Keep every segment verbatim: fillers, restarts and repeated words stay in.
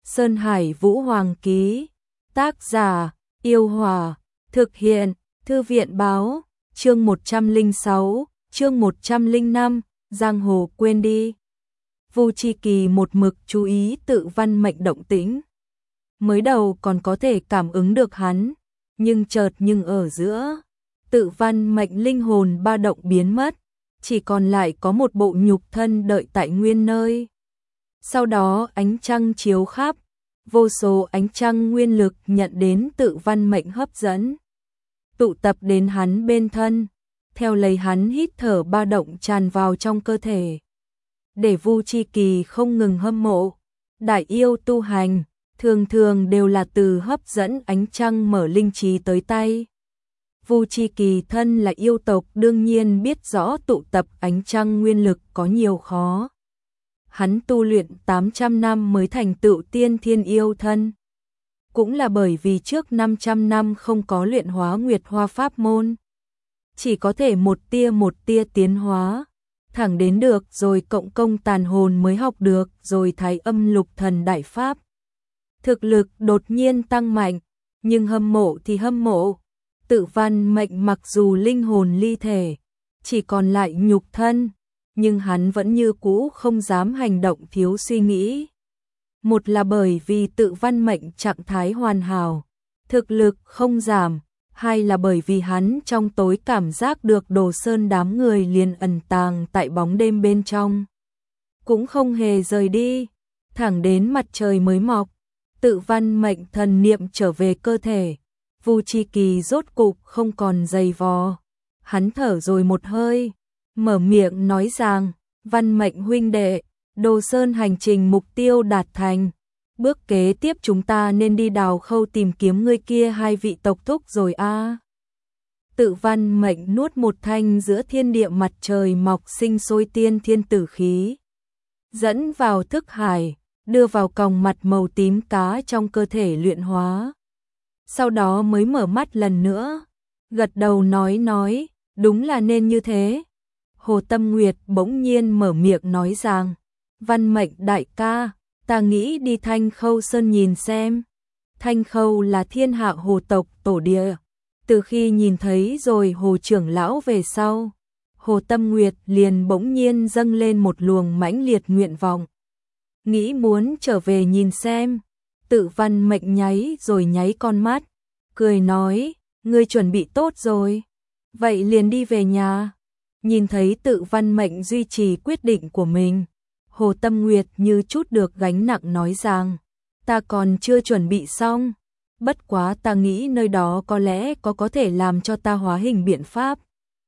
Sơn Hải Vũ Hoàng ký. Tác giả: Yêu Hòa. Thực hiện: Thư viện báo. Chương một trăm lẻ sáu, chương một trăm lẻ năm, giang hồ quên đi. Vu Chi Kỳ một mực chú ý Tự Văn Mệnh động tĩnh. Mới đầu còn có thể cảm ứng được hắn, nhưng chợt nhưng ở giữa, Tự Văn Mệnh linh hồn ba động biến mất, chỉ còn lại có một bộ nhục thân đợi tại nguyên nơi. Sau đó ánh trăng chiếu khắp, vô số ánh trăng nguyên lực nhận đến Tự Văn Mệnh hấp dẫn, tụ tập đến hắn bên thân, theo lấy hắn hít thở ba động tràn vào trong cơ thể. Để Vu Chi Kỳ không ngừng hâm mộ, đại yêu tu hành, thường thường đều là từ hấp dẫn ánh trăng mở linh trí tới tay. Vu Chi Kỳ thân là yêu tộc đương nhiên biết rõ tụ tập ánh trăng nguyên lực có nhiều khó. Hắn tu luyện tám trăm năm mới thành tựu tiên thiên yêu thân. Cũng là bởi vì trước năm trăm năm không có luyện hóa Nguyệt Hoa pháp môn. Chỉ có thể một tia một tia tiến hóa, thẳng đến được rồi cộng công tàn hồn mới học được rồi Thái Âm Lục Thần Đại Pháp. Thực lực đột nhiên tăng mạnh, nhưng hâm mộ thì hâm mộ. Tự Văn Mệnh mặc dù linh hồn ly thể, chỉ còn lại nhục thân, nhưng hắn vẫn như cũ không dám hành động thiếu suy nghĩ. Một là bởi vì Tự Văn Mệnh trạng thái hoàn hảo, thực lực không giảm, hai là bởi vì hắn trong tối cảm giác được Đồ Sơn đám người liền ẩn tàng tại bóng đêm bên trong, cũng không hề rời đi, thẳng đến mặt trời mới mọc, Tự Văn Mệnh thần niệm trở về cơ thể. Vu Chi Kỳ rốt cục không còn dày vò, hắn thở rồi một hơi, mở miệng nói rằng: Văn Mệnh huynh đệ, Đồ Sơn hành trình mục tiêu đạt thành, bước kế tiếp chúng ta nên đi Đào Khâu tìm kiếm ngươi kia hai vị tộc thúc rồi a. À. Tự Văn Mệnh nuốt một thanh giữa thiên địa mặt trời mọc sinh sôi tiên thiên tử khí, dẫn vào thức hải, đưa vào còng mặt màu tím cá trong cơ thể luyện hóa. Sau đó mới mở mắt lần nữa, gật đầu nói nói, đúng là nên như thế. Hồ Tâm Nguyệt bỗng nhiên mở miệng nói rằng: Văn Mệnh đại ca, ta nghĩ đi Thanh Khâu Sơn nhìn xem. Thanh Khâu là thiên hạ hồ tộc tổ địa. Từ khi nhìn thấy rồi Hồ trưởng lão về sau, Hồ Tâm Nguyệt liền bỗng nhiên dâng lên một luồng mãnh liệt nguyện vọng, nghĩ muốn trở về nhìn xem. Tự Văn Mệnh nháy rồi nháy con mắt, cười nói: ngươi chuẩn bị tốt rồi, vậy liền đi về nhà. Nhìn thấy Tự Văn Mệnh duy trì quyết định của mình, Hồ Tâm Nguyệt như chút được gánh nặng nói rằng: ta còn chưa chuẩn bị xong, bất quá ta nghĩ nơi đó có lẽ có có thể làm cho ta hóa hình biện pháp,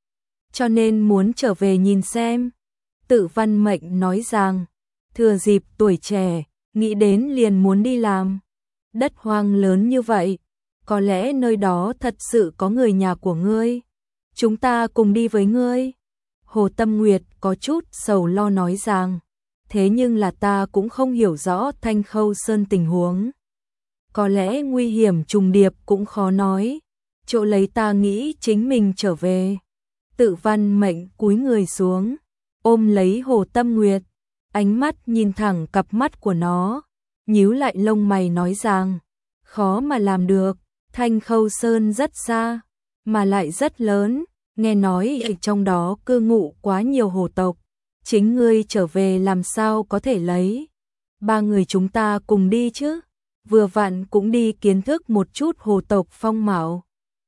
cho nên muốn trở về nhìn xem. Tự Văn Mệnh nói rằng: thừa dịp tuổi trẻ, nghĩ đến liền muốn đi làm. Đất hoang lớn như vậy, có lẽ nơi đó thật sự có người nhà của ngươi, chúng ta cùng đi với ngươi. Hồ Tâm Nguyệt có chút sầu lo nói rằng: thế nhưng là ta cũng không hiểu rõ Thanh Khâu Sơn tình huống, có lẽ nguy hiểm trùng điệp cũng khó nói, chỗ lấy ta nghĩ chính mình trở về. Tự Văn Mệnh cúi người xuống, ôm lấy Hồ Tâm Nguyệt, ánh mắt nhìn thẳng cặp mắt của nó, nhíu lại lông mày nói rằng: khó mà làm được, Thanh Khâu Sơn rất xa, mà lại rất lớn, nghe nói ở trong đó cư ngụ quá nhiều hồ tộc, chính ngươi trở về làm sao có thể lấy. Ba người chúng ta cùng đi chứ, vừa vặn cũng đi kiến thức một chút hồ tộc phong mạo.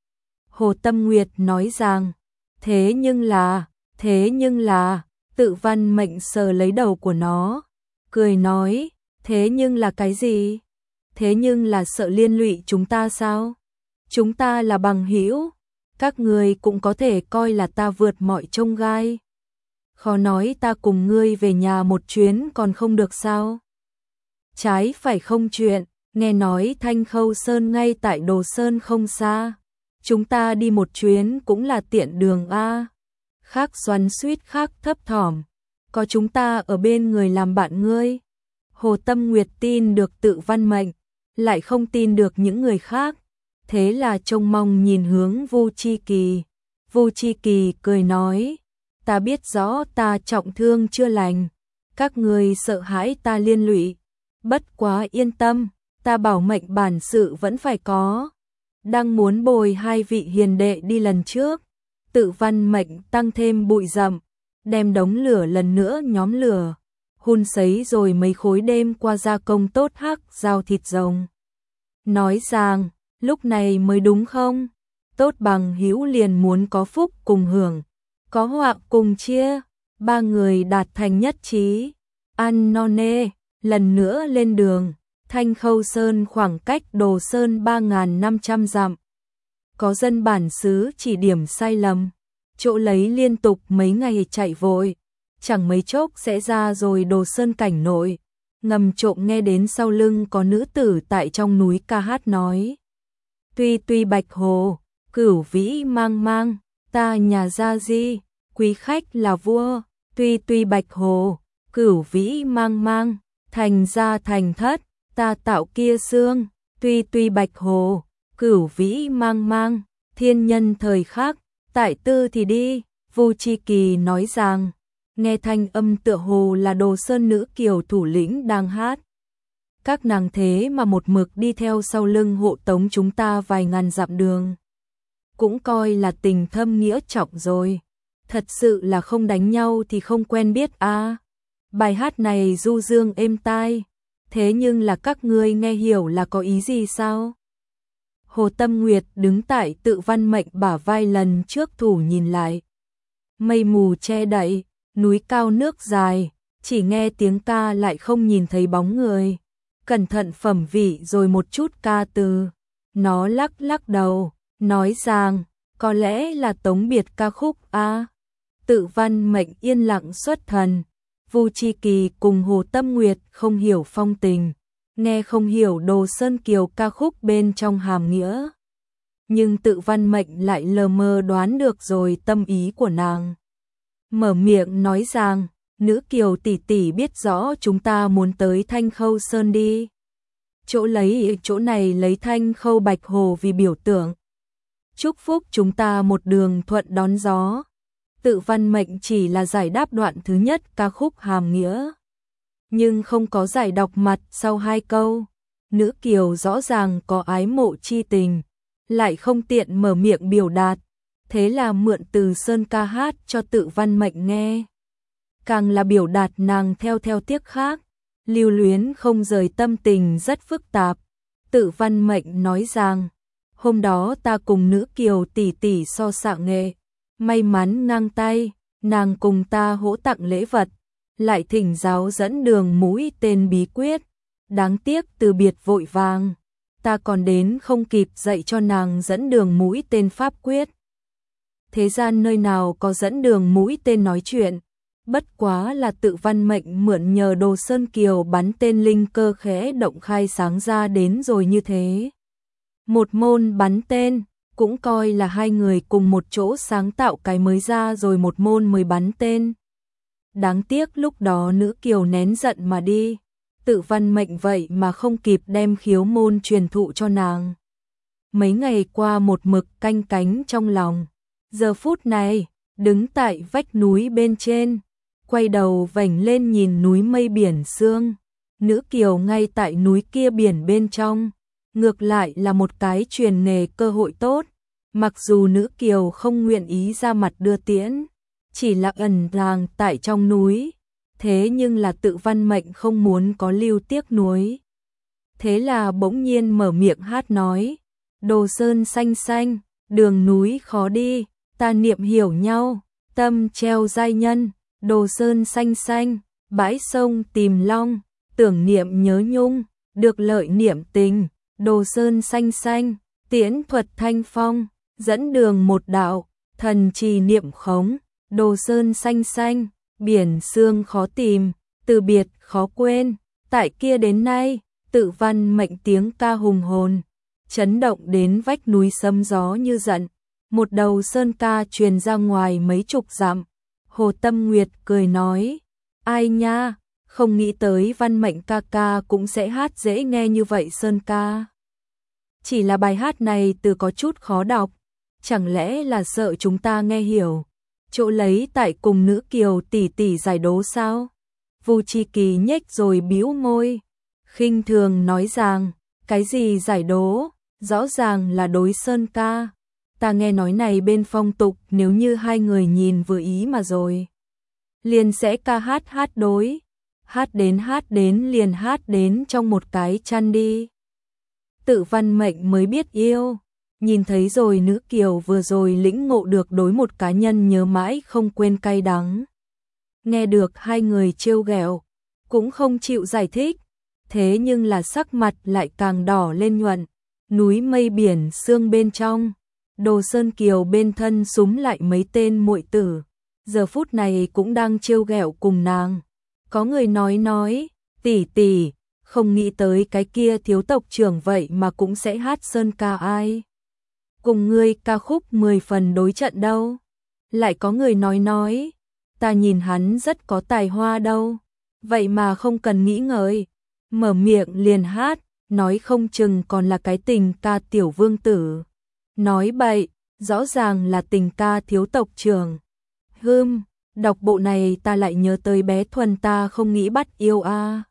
Hồ Tâm Nguyệt nói rằng: thế nhưng là, thế nhưng là, Tự Văn Mệnh sờ lấy đầu của nó, cười nói: thế nhưng là cái gì? Thế nhưng là sợ liên lụy chúng ta sao? Chúng ta là bằng hữu, các người cũng có thể coi là ta vượt mọi chông gai. Khó nói ta cùng ngươi về nhà một chuyến còn không được sao? Trái phải không chuyện, nghe nói Thanh Khâu Sơn ngay tại Đồ Sơn không xa, chúng ta đi một chuyến cũng là tiện đường a. Khác xoắn suýt khác thấp thỏm, có chúng ta ở bên người làm bạn ngươi. Hồ Tâm Nguyệt tin được Tự Văn Mệnh, lại không tin được những người khác, thế là trông mong nhìn hướng Vu Chi Kỳ. Vu Chi Kỳ cười nói: ta biết rõ ta trọng thương chưa lành, các người sợ hãi ta liên lụy, Bất quá yên tâm, ta bảo mệnh bản sự vẫn phải có. Đang muốn bồi hai vị hiền đệ đi lần trước, Tự Văn Mệnh tăng thêm bụi rậm, đem đống lửa lần nữa nhóm lửa, hun sấy rồi mấy khối đêm qua gia công tốt hắc rau thịt rồng. Nói rằng, lúc này mới đúng không? Tốt bằng hữu liền muốn có phúc cùng hưởng, có họa cùng chia, ba người đạt thành nhất trí. Ăn no nê, lần nữa lên đường, Thanh Khâu Sơn khoảng cách Đồ Sơn ba nghìn năm trăm dặm. Có dân bản xứ chỉ điểm sai lầm, chỗ lấy liên tục mấy ngày chạy vội, chẳng mấy chốc sẽ ra rồi Đồ Sơn cảnh nội. Ngầm trộm nghe đến sau lưng có nữ tử tại trong núi ca hát nói: Tuy tuy Bạch Hồ, cửu vĩ mang mang, ta nhà gia di, quý khách là vua. Tuy tuy Bạch Hồ, cửu vĩ mang mang, thành gia thành thất, ta tạo kia xương. Tuy tuy Bạch Hồ, cửu vĩ mang mang, thiên nhân thời khắc, tại tư thì đi. Vu Chi Kỳ nói rằng, nghe thanh âm tựa hồ là Đồ Sơn nữ kiều thủ lĩnh đang hát. Các nàng thế mà một mực đi theo sau lưng hộ tống chúng ta vài ngàn dặm đường. Cũng coi là tình thâm nghĩa trọng rồi. Thật sự là không đánh nhau thì không quen biết a. À, bài hát này du dương êm tai, thế nhưng là các ngươi nghe hiểu là có ý gì sao? Hồ Tâm Nguyệt đứng tại Tự Văn Mệnh bả vai lần trước thủ nhìn lại. Mây mù che đậy, núi cao nước dài, chỉ nghe tiếng ca lại không nhìn thấy bóng người. Cẩn thận phẩm vị rồi một chút ca từ. Nó lắc lắc đầu, nói rằng, có lẽ là tống biệt ca khúc a. À, Tự Văn Mệnh yên lặng xuất thần. Vu Chi Kỳ cùng Hồ Tâm Nguyệt không hiểu phong tình, nghe không hiểu Đồ Sơn Kiều ca khúc bên trong hàm nghĩa. Nhưng Tự Văn Mệnh lại lờ mờ đoán được rồi tâm ý của nàng. Mở miệng nói rằng, nữ kiều tỷ tỷ biết rõ chúng ta muốn tới Thanh Khâu Sơn đi. Chỗ lấy chỗ này lấy Thanh Khâu Bạch Hồ vì biểu tượng. Chúc phúc chúng ta một đường thuận đón gió. Tự Văn Mệnh chỉ là giải đáp đoạn thứ nhất ca khúc hàm nghĩa, nhưng không có giải đọc mặt sau hai câu. Nữ kiều rõ ràng có ái mộ chi tình, lại không tiện mở miệng biểu đạt, thế là mượn từ Sơn ca hát cho Tự Văn Mệnh nghe. Càng là biểu đạt nàng theo theo tiếc khác, lưu luyến không rời tâm tình rất phức tạp. Tự Văn Mệnh nói rằng, hôm đó ta cùng nữ kiều tỷ tỷ so xạ nghệ, may mắn ngang tay, nàng cùng ta hỗ tặng lễ vật, lại thỉnh giáo dẫn đường mũi tên bí quyết. Đáng tiếc từ biệt vội vàng, ta còn đến không kịp dạy cho nàng dẫn đường mũi tên pháp quyết. Thế gian nơi nào có dẫn đường mũi tên nói chuyện, bất quá là Tự Văn Mệnh mượn nhờ Đồ Sơn Kiều bắn tên linh cơ khẽ động khai sáng ra đến rồi như thế. Một môn bắn tên, cũng coi là hai người cùng một chỗ sáng tạo cái mới ra rồi một môn mới bắn tên. Đáng tiếc lúc đó nữ kiều nén giận mà đi, Tự Văn Mệnh vậy mà không kịp đem khiếu môn truyền thụ cho nàng. Mấy ngày qua một mực canh cánh trong lòng, giờ phút này, đứng tại vách núi bên trên, quay đầu vành lên nhìn núi mây biển sương, nữ kiều ngay tại núi kia biển bên trong, ngược lại là một cái truyền nghề cơ hội tốt. Mặc dù nữ kiều không nguyện ý ra mặt đưa tiễn, chỉ là ẩn làng tại trong núi, thế nhưng là Tự Văn Mệnh không muốn có lưu tiếc nuối. Thế là bỗng nhiên mở miệng hát nói, Đồ Sơn xanh xanh, đường núi khó đi, ta niệm hiểu nhau, tâm treo giai nhân. Đồ Sơn xanh xanh, bãi sông tìm long, tưởng niệm nhớ nhung, được lợi niệm tình. Đồ Sơn xanh xanh, tiễn thuật thanh phong, dẫn đường một đạo, thần trì niệm khống. Đồ Sơn xanh xanh, biển sương khó tìm, từ biệt khó quên. Tại kia đến nay, Tự Văn Mệnh tiếng ca hùng hồn, chấn động đến vách núi sấm gió như giận. Một đầu sơn ca truyền ra ngoài mấy chục dặm. Hồ Tâm Nguyệt cười nói, ai nha, không nghĩ tới Văn Mệnh ca ca cũng sẽ hát dễ nghe như vậy sơn ca. Chỉ là bài hát này từ có chút khó đọc, chẳng lẽ là sợ chúng ta nghe hiểu, chỗ lấy tại cùng nữ kiều tỷ tỷ giải đố sao? Vu Chi Kỳ nhếch rồi bĩu môi, khinh thường nói rằng, cái gì giải đố, rõ ràng là đối Sơn ca. Ta nghe nói này bên phong tục nếu như hai người nhìn vừa ý mà rồi, liền sẽ ca hát hát đối, hát đến hát đến liền hát đến trong một cái chăn đi. Tự văn mệnh mới biết yêu, nhìn thấy rồi nữ kiều vừa rồi lĩnh ngộ được đối một cá nhân nhớ mãi không quên cay đắng. Nghe được hai người trêu ghẹo, cũng không chịu giải thích, thế nhưng là sắc mặt lại càng đỏ lên nhuận, núi mây biển sương bên trong, Đồ Sơn Kiều bên thân súm lại mấy tên muội tử, giờ phút này cũng đang trêu ghẹo cùng nàng. Có người nói nói, tỷ tỷ, không nghĩ tới cái kia thiếu tộc trưởng vậy mà cũng sẽ hát sơn ca ai. Cùng ngươi ca khúc mười phần đối trận đâu. Lại có người nói nói, ta nhìn hắn rất có tài hoa đâu, vậy mà không cần nghĩ ngợi, mở miệng liền hát, nói không chừng còn là cái tình ca tiểu vương tử. Nói bậy, rõ ràng là tình ca thiếu tộc trưởng. Hưm, đọc bộ này ta lại nhớ tới bé Thuần ta không nghĩ bắt yêu a.